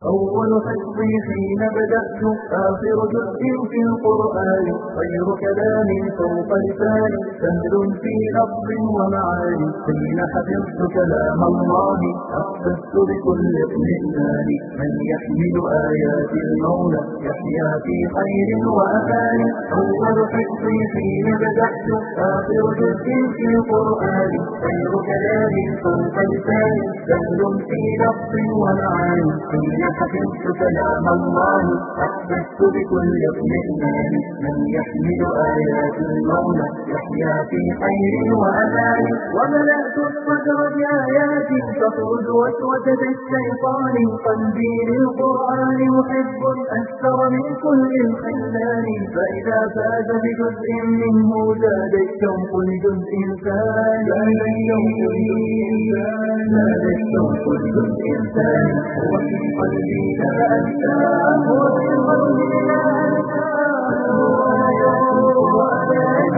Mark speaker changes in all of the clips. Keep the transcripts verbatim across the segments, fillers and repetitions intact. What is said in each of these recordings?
Speaker 1: أول حفظي حين بدأت آخر جزء في القرآن خير كلام فوق لساني سهل في لفظ ومعاني حين حفظت كلام الله أحسست بكل اطمئنان من يحمل آيات المولى يحيا في خير وأمان أول حفظي حين بدأت آخر جزء في القرآن خير كلام فوق لساني سهل في لفظ ومعاني حين حفظت كلام الله أحسست بكل اطمئنان من يحمل آيات المولى يحيا في خير وأمان وملأت الصدر بآيات تطرد وسوسة الشيطان قلبي للقرآن محب أكثر من كل الخلان فإذا فاز بجزء منه زاد الشوق لجزء ثاني زاد الشوق لجزء ثاني وفي قلبي لا أنساه وفي قلبي لا أنساه آيات القرآن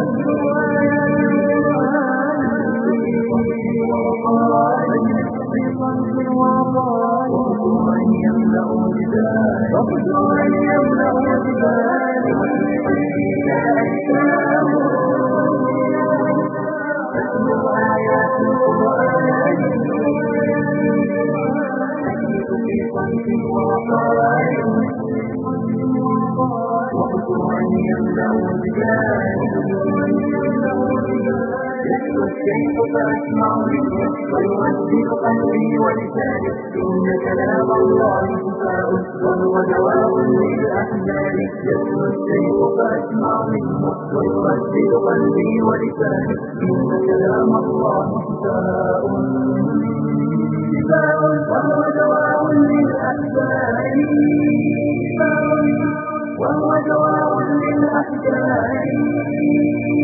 Speaker 1: في قلبي وقال وخطوعا يملأ جبالي وخطوعا يملأ جبالي وفي قلبي لا أنساه أتلو آيات القرآن في قلبي وقال وخطوعا يملأ جبالي يتلو الشيخ فأسمع منه ويؤذن قلبي ولساني إن كلام الله شفاء وهو دواء للأحزان يتلو الشيخ فأسمع منه ويؤذن قلبي ولساني إن كلام الله شفاء شفاء وهو دواء للأحزان وهو دواء للأحزان